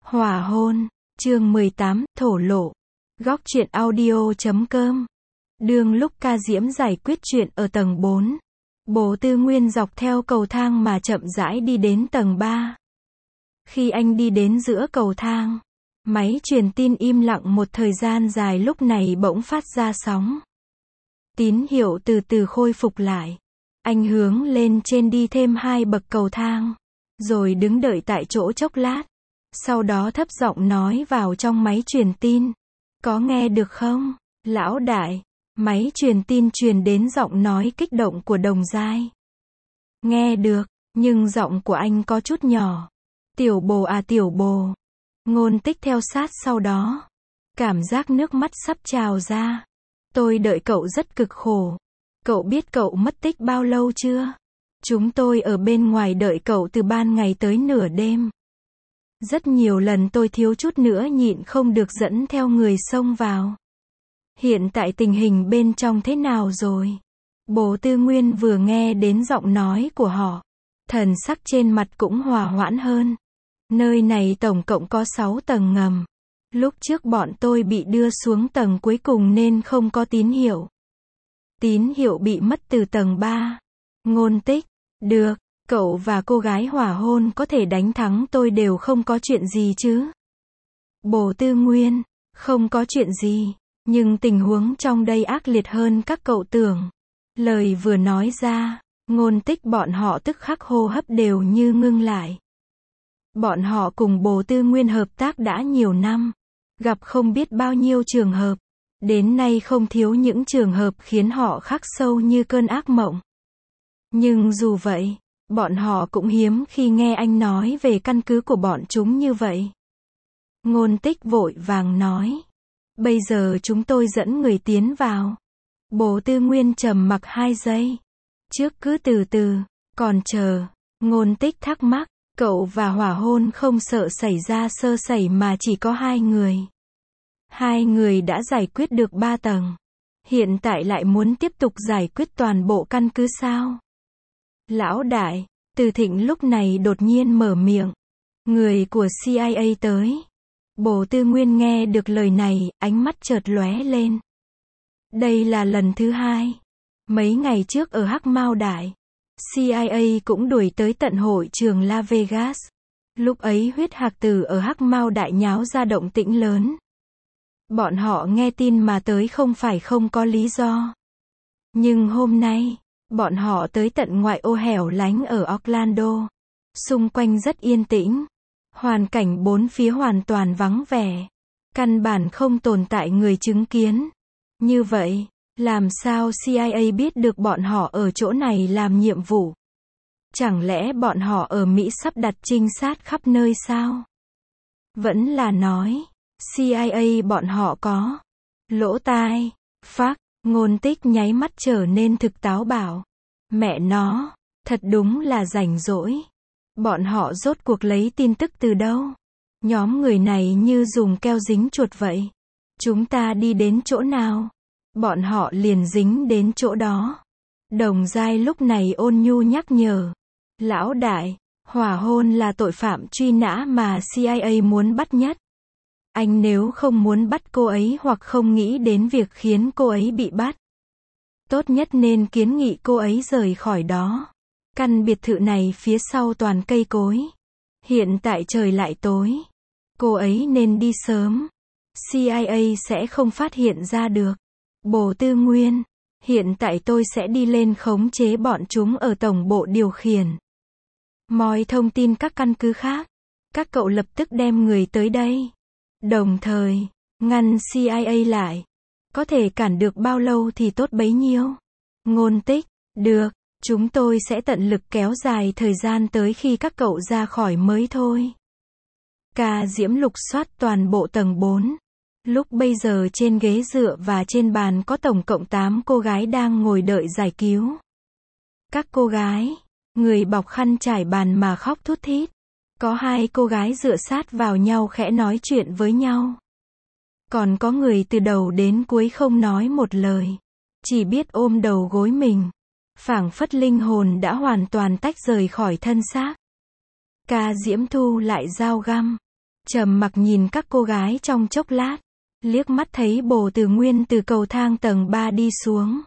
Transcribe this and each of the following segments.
Hỏa hôn, chương 18, thổ lộ. Góc truyện audio.com. Đương lúc Ca Diễm giải quyết chuyện ở tầng 4, Bồ Tư Nguyên dọc theo cầu thang mà chậm rãi đi đến tầng 3. Khi anh đi đến giữa cầu thang, máy truyền tin im lặng một thời gian dài, lúc này bỗng phát ra sóng. Tín hiệu từ từ khôi phục lại. Anh hướng lên trên đi thêm 2 bậc cầu thang, rồi đứng đợi tại chỗ chốc lát. Sau đó thấp giọng nói vào trong máy truyền tin. Có nghe được không, lão đại? Máy truyền tin truyền đến giọng nói kích động của Đồng Giai. Nghe được, nhưng giọng của anh có chút nhỏ. Tiểu Bồ à Tiểu Bồ. Ngôn Tích theo sát sau đó. Cảm giác nước mắt sắp trào ra. Tôi đợi cậu rất cực khổ. Cậu biết cậu mất tích bao lâu chưa? Chúng tôi ở bên ngoài đợi cậu từ ban ngày tới nửa đêm. Rất nhiều lần tôi thiếu chút nữa nhịn không được dẫn theo người xông vào. Hiện tại tình hình bên trong thế nào rồi? Bồ Tư Nguyên vừa nghe đến giọng nói của họ, thần sắc trên mặt cũng hòa hoãn hơn. Nơi này tổng cộng có 6 tầng ngầm. Lúc trước bọn tôi bị đưa xuống tầng cuối cùng nên không có tín hiệu. Tín hiệu bị mất từ tầng 3. Ngôn Tích, được, cậu và cô gái hỏa hôn có thể đánh thắng tôi đều không có chuyện gì chứ? Bồ Tư Nguyên, không có chuyện gì, nhưng tình huống trong đây ác liệt hơn các cậu tưởng. Lời vừa nói ra, Ngôn Tích bọn họ tức khắc hô hấp đều như ngưng lại. Bọn họ cùng Bồ Tư Nguyên hợp tác đã nhiều năm, gặp không biết bao nhiêu trường hợp, đến nay không thiếu những trường hợp khiến họ khắc sâu như cơn ác mộng. Nhưng dù vậy, bọn họ cũng hiếm khi nghe anh nói về căn cứ của bọn chúng như vậy. Ngôn Tích vội vàng nói. Bây giờ chúng tôi dẫn người tiến vào. Bồ Tư Nguyên trầm mặc 2 giây. Trước cứ từ từ, còn chờ. Ngôn Tích thắc mắc, cậu và hỏa hôn không sợ xảy ra sơ sẩy mà chỉ có 2 người. 2 người đã giải quyết được 3 tầng. Hiện tại lại muốn tiếp tục giải quyết toàn bộ căn cứ sao? Lão đại, Từ Thịnh lúc này đột nhiên mở miệng. Người của CIA tới. Bồ Tư Nguyên nghe được lời này, ánh mắt chợt lóe lên. Đây là lần thứ 2. Mấy ngày trước ở Hắc Mao Đại, CIA cũng đuổi tới tận hội trường Las Vegas. Lúc ấy huyết hạc tử ở Hắc Mao Đại nháo ra động tĩnh lớn. Bọn họ nghe tin mà tới không phải không có lý do. Nhưng hôm nay, bọn họ tới tận ngoại ô hẻo lánh ở Orlando. Xung quanh rất yên tĩnh. Hoàn cảnh bốn phía hoàn toàn vắng vẻ. Căn bản không tồn tại người chứng kiến. Như vậy, làm sao CIA biết được bọn họ ở chỗ này làm nhiệm vụ? Chẳng lẽ bọn họ ở Mỹ sắp đặt trinh sát khắp nơi sao? Vẫn là nói, CIA bọn họ có lỗ tai, phác. Ngôn Tích nháy mắt trở nên thực táo bạo. Mẹ nó, thật đúng là rảnh rỗi. Bọn họ rốt cuộc lấy tin tức từ đâu? Nhóm người này như dùng keo dính chuột vậy. Chúng ta đi đến chỗ nào, bọn họ liền dính đến chỗ đó. Đồng Giai lúc này ôn nhu nhắc nhở. Lão đại, hỏa hôn là tội phạm truy nã mà CIA muốn bắt nhất. Anh nếu không muốn bắt cô ấy hoặc không nghĩ đến việc khiến cô ấy bị bắt, tốt nhất nên kiến nghị cô ấy rời khỏi đó. Căn biệt thự này phía sau toàn cây cối. Hiện tại trời lại tối. Cô ấy nên đi sớm. CIA sẽ không phát hiện ra được. Bồ Tư Nguyên, hiện tại tôi sẽ đi lên khống chế bọn chúng ở tổng bộ điều khiển. Moi thông tin các căn cứ khác. Các cậu lập tức đem người tới đây. Đồng thời, ngăn CIA lại. Có thể cản được bao lâu thì tốt bấy nhiêu. Ngôn Tích, được. Chúng tôi sẽ tận lực kéo dài thời gian tới khi các cậu ra khỏi mới thôi. Ca Diễm lục soát toàn bộ tầng 4. Lúc bây giờ trên ghế dựa và trên bàn có tổng cộng 8 cô gái đang ngồi đợi giải cứu. Các cô gái, người bọc khăn trải bàn mà khóc thút thít. Có 2 cô gái dựa sát vào nhau khẽ nói chuyện với nhau. Còn có người từ đầu đến cuối không nói một lời. Chỉ biết ôm đầu gối mình. Phảng phất linh hồn đã hoàn toàn tách rời khỏi thân xác. Ca Diễm thu lại dao găm. trầm mặc nhìn các cô gái trong chốc lát, liếc mắt thấy Bồ Từ Nguyên từ cầu thang tầng 3 đi xuống.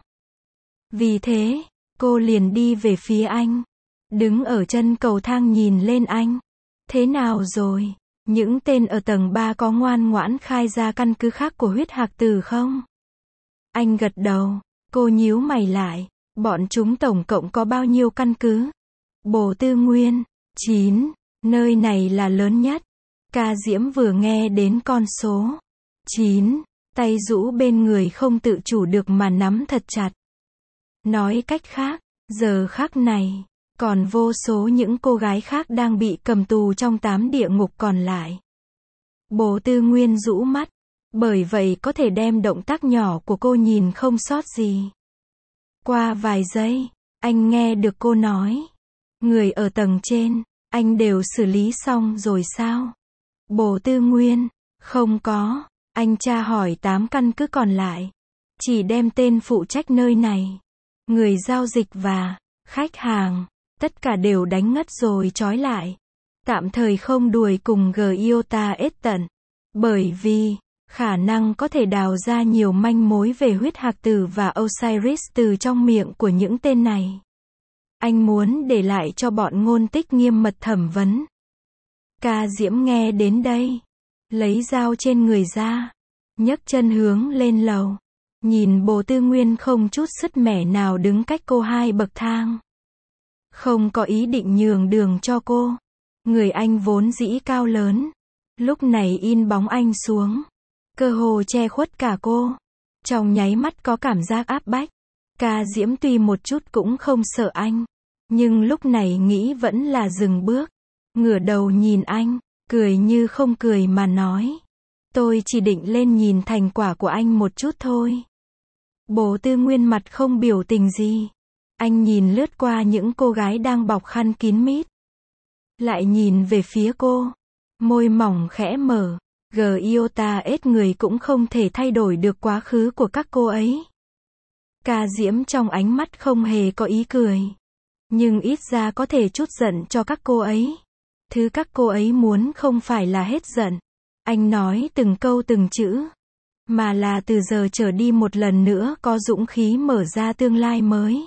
Vì thế, cô liền đi về phía anh, đứng ở chân cầu thang nhìn lên anh. Thế nào rồi? Những tên ở tầng 3 có ngoan ngoãn khai ra căn cứ khác của huyết hạc tử không? Anh gật đầu, cô nhíu mày lại, bọn chúng tổng cộng có bao nhiêu căn cứ? Bồ Tư Nguyên, 9, nơi này là lớn nhất. Ca Diễm vừa nghe đến con số 9, tay rũ bên người không tự chủ được mà nắm thật chặt. Nói cách khác, giờ khắc này, còn vô số những cô gái khác đang bị cầm tù trong 8 địa ngục còn lại. Bồ Tư Nguyên rũ mắt, bởi vậy có thể đem động tác nhỏ của cô nhìn không sót gì. Qua vài giây, anh nghe được cô nói, người ở tầng trên, anh đều xử lý xong rồi sao? Bồ Tư Nguyên, không có, anh tra hỏi 8 căn cứ còn lại, chỉ đem tên phụ trách nơi này, người giao dịch và khách hàng, tất cả đều đánh ngất rồi trói lại. Tạm thời không đuổi cùng Giota S tận, bởi vì khả năng có thể đào ra nhiều manh mối về huyết hạc tử và Osiris từ trong miệng của những tên này. Anh muốn để lại cho bọn ngôn tích nghiêm mật thẩm vấn. Ca Diễm nghe đến đây, lấy dao trên người ra, nhấc chân hướng lên lầu, nhìn Bồ Tư Nguyên không chút sứt mẻ nào đứng cách cô 2 bậc thang. Không có ý định nhường đường cho cô. Người anh vốn dĩ cao lớn, lúc này in bóng anh xuống, cơ hồ che khuất cả cô. Trong nháy mắt có cảm giác áp bách. Ca Diễm tuy một chút cũng không sợ anh, nhưng lúc này nghĩ vẫn là dừng bước, ngửa đầu nhìn anh, cười như không cười mà nói, tôi chỉ định lên nhìn thành quả của anh một chút thôi. Bồ Tư Nguyên mặt không biểu tình gì. Anh nhìn lướt qua những cô gái đang bọc khăn kín mít, lại nhìn về phía cô, môi mỏng khẽ mở. Giota S người cũng không thể thay đổi được quá khứ của các cô ấy. Ca Diễm trong ánh mắt không hề có ý cười, nhưng ít ra có thể trút giận cho các cô ấy. Thứ các cô ấy muốn không phải là hết giận, anh nói từng câu từng chữ, mà là từ giờ trở đi một lần nữa có dũng khí mở ra tương lai mới.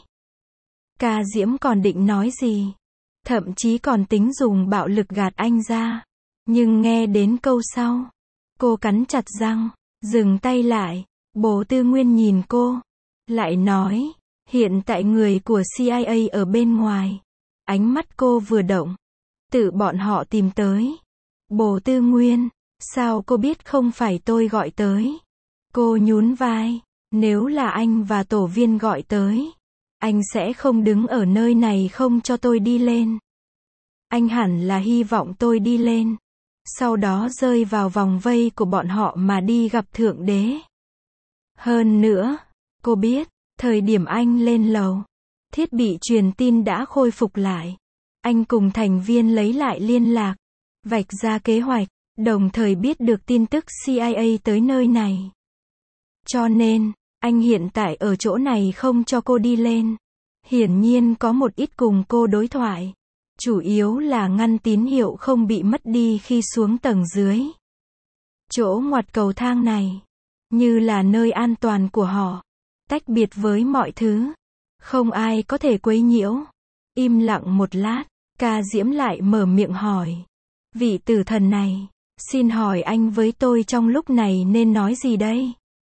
Ca Diễm còn định nói gì, thậm chí còn tính dùng bạo lực gạt anh ra, nhưng nghe đến câu sau, cô cắn chặt răng, dừng tay lại. Bồ Tư Nguyên nhìn cô, lại nói, hiện tại người của CIA ở bên ngoài. Ánh mắt cô vừa động, tự bọn họ tìm tới. Bồ Tư Nguyên, sao cô biết không phải tôi gọi tới? Cô nhún vai, nếu là anh và tổ viên gọi tới, anh sẽ không đứng ở nơi này không cho tôi đi lên. Anh hẳn là hy vọng tôi đi lên, sau đó rơi vào vòng vây của bọn họ mà đi gặp Thượng Đế. Hơn nữa, cô biết, thời điểm anh lên lầu, thiết bị truyền tin đã khôi phục lại. Anh cùng thành viên lấy lại liên lạc, vạch ra kế hoạch, đồng thời biết được tin tức CIA tới nơi này. Cho nên, anh hiện tại ở chỗ này không cho cô đi lên. Hiển nhiên có một ít cùng cô đối thoại. Chủ yếu là ngăn tín hiệu không bị mất đi khi xuống tầng dưới. Chỗ ngoặt cầu thang này, như là nơi an toàn của họ, tách biệt với mọi thứ. Không ai có thể quấy nhiễu. Im lặng một lát, Ca Diễm lại mở miệng hỏi. Vị tử thần này, xin hỏi anh với tôi trong lúc này nên nói gì đây?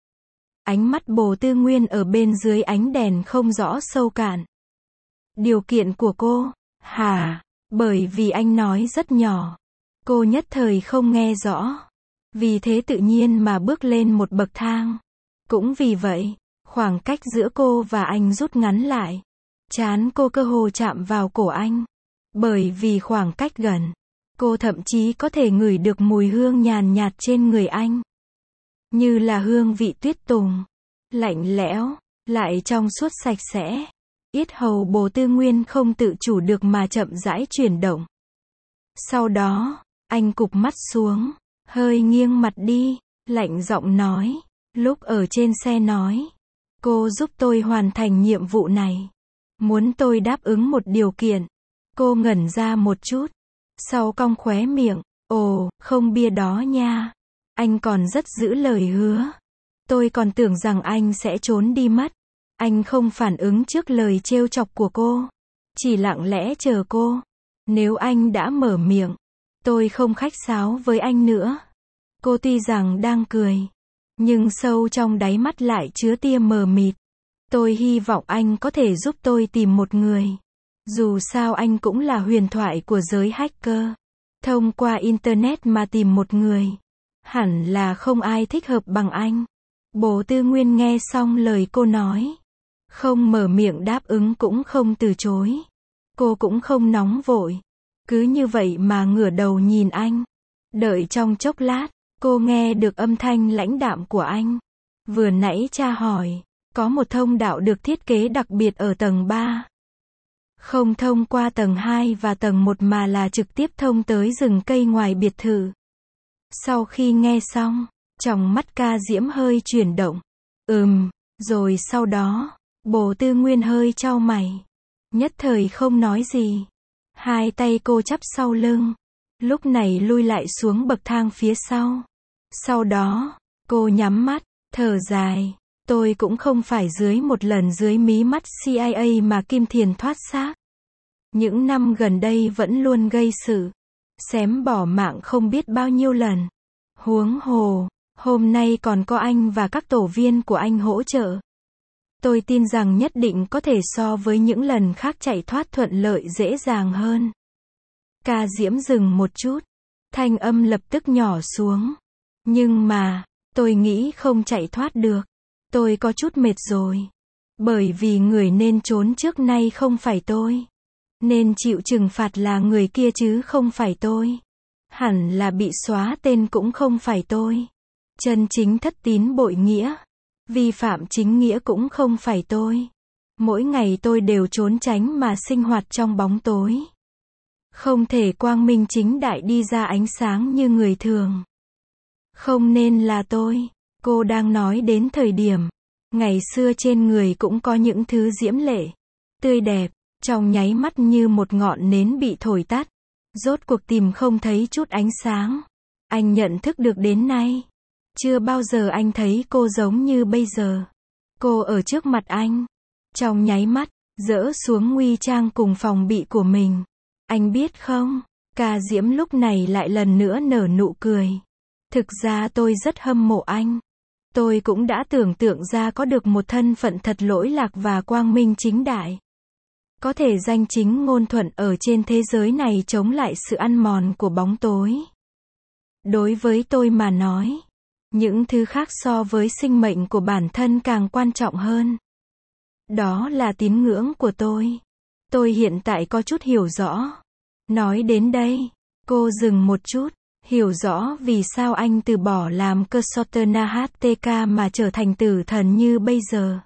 Ánh mắt Bồ Tư Nguyên ở bên dưới ánh đèn không rõ sâu cạn. Điều kiện của cô, hả? Bởi vì anh nói rất nhỏ, cô nhất thời không nghe rõ. Vì thế tự nhiên mà bước lên một bậc thang. Cũng vì vậy, khoảng cách giữa cô và anh rút ngắn lại. Trán cô cơ hồ chạm vào cổ anh. Bởi vì khoảng cách gần, cô thậm chí có thể ngửi được mùi hương nhàn nhạt trên người anh. Như là hương vị tuyết tùng, lạnh lẽo, lại trong suốt sạch sẽ. Yết hầu Bồ Tư Nguyên không tự chủ được mà chậm rãi chuyển động. Sau đó, anh cụp mắt xuống, hơi nghiêng mặt đi, lạnh giọng nói, lúc ở trên xe nói, cô giúp tôi hoàn thành nhiệm vụ này. Muốn tôi đáp ứng một điều kiện. Cô ngẩn ra một chút, sau cong khóe miệng, Ồ, không bia đó nha. Anh còn rất giữ lời hứa. Tôi còn tưởng rằng anh sẽ trốn đi mất. Anh không phản ứng trước lời trêu chọc của cô. Chỉ lặng lẽ chờ cô. Nếu anh đã mở miệng, tôi không khách sáo với anh nữa. Cô tuy rằng đang cười, nhưng sâu trong đáy mắt lại chứa tia mờ mịt. Tôi hy vọng anh có thể giúp tôi tìm một người. Dù sao anh cũng là huyền thoại của giới hacker. Thông qua Internet mà tìm một người. Hẳn là không ai thích hợp bằng anh. Bố Tư Nguyên nghe xong lời cô nói. Không mở miệng đáp ứng cũng không từ chối. Cô cũng không nóng vội. Cứ như vậy mà ngửa đầu nhìn anh. Đợi trong chốc lát, cô nghe được âm thanh lãnh đạm của anh. Vừa nãy cha hỏi, có một thông đạo được thiết kế đặc biệt ở tầng 3. Không thông qua tầng 2 và tầng 1 mà là trực tiếp thông tới rừng cây ngoài biệt thự. Sau khi nghe xong, tròng mắt Ca Diễm hơi chuyển động. Rồi sau đó, Bồ Tư Nguyên hơi chau mày. Nhất thời không nói gì. Hai tay cô chắp sau lưng. Lúc này lui lại xuống bậc thang phía sau. Sau đó, cô nhắm mắt, thở dài. Tôi cũng không phải dưới một lần dưới mí mắt CIA mà Kim Thiền thoát xác. Những năm gần đây vẫn luôn gây sự. Xém bỏ mạng không biết bao nhiêu lần. Huống hồ, hôm nay còn có anh và các tổ viên của anh hỗ trợ. Tôi tin rằng nhất định có thể so với những lần khác chạy thoát thuận lợi dễ dàng hơn. Ca Diễm dừng một chút. Thanh âm lập tức nhỏ xuống. Nhưng mà, tôi nghĩ không chạy thoát được. Tôi có chút mệt rồi. Bởi vì người nên trốn trước nay không phải tôi. Nên chịu trừng phạt là người kia chứ không phải tôi. Hẳn là bị xóa tên cũng không phải tôi. Chân chính thất tín bội nghĩa. Vi phạm chính nghĩa cũng không phải tôi. Mỗi ngày tôi đều trốn tránh mà sinh hoạt trong bóng tối. Không thể quang minh chính đại đi ra ánh sáng như người thường. Không nên là tôi. Cô đang nói đến thời điểm. Ngày xưa trên người cũng có những thứ diễm lệ. Tươi đẹp. Trong nháy mắt như một ngọn nến bị thổi tắt. Rốt cuộc tìm không thấy chút ánh sáng. Anh nhận thức được đến nay. Chưa bao giờ anh thấy cô giống như bây giờ. Cô ở trước mặt anh. Trong nháy mắt, dỡ xuống nguy trang cùng phòng bị của mình. Anh biết không, Ca Diễm lúc này lại lần nữa nở nụ cười. Thực ra tôi rất hâm mộ anh. Tôi cũng đã tưởng tượng ra có được một thân phận thật lỗi lạc và quang minh chính đại. Có thể danh chính ngôn thuận ở trên thế giới này chống lại sự ăn mòn của bóng tối. Đối với tôi mà nói, những thứ khác so với sinh mệnh của bản thân càng quan trọng hơn. Đó là tín ngưỡng của tôi. Tôi hiện tại có chút hiểu rõ. Nói đến đây, cô dừng một chút. Hiểu rõ vì sao anh từ bỏ làm Consultant HTK mà trở thành tử thần như bây giờ.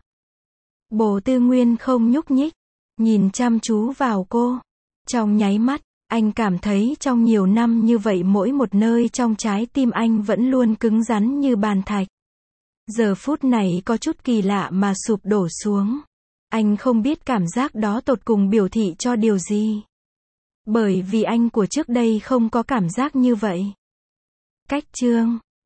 Bồ Tư Nguyên không nhúc nhích. Nhìn chăm chú vào cô. Trong nháy mắt, anh cảm thấy trong nhiều năm như vậy mỗi một nơi trong trái tim anh vẫn luôn cứng rắn như bàn thạch. Giờ phút này có chút kỳ lạ mà sụp đổ xuống. Anh không biết cảm giác đó tột cùng biểu thị cho điều gì. Bởi vì anh của trước đây không có cảm giác như vậy. Cách chương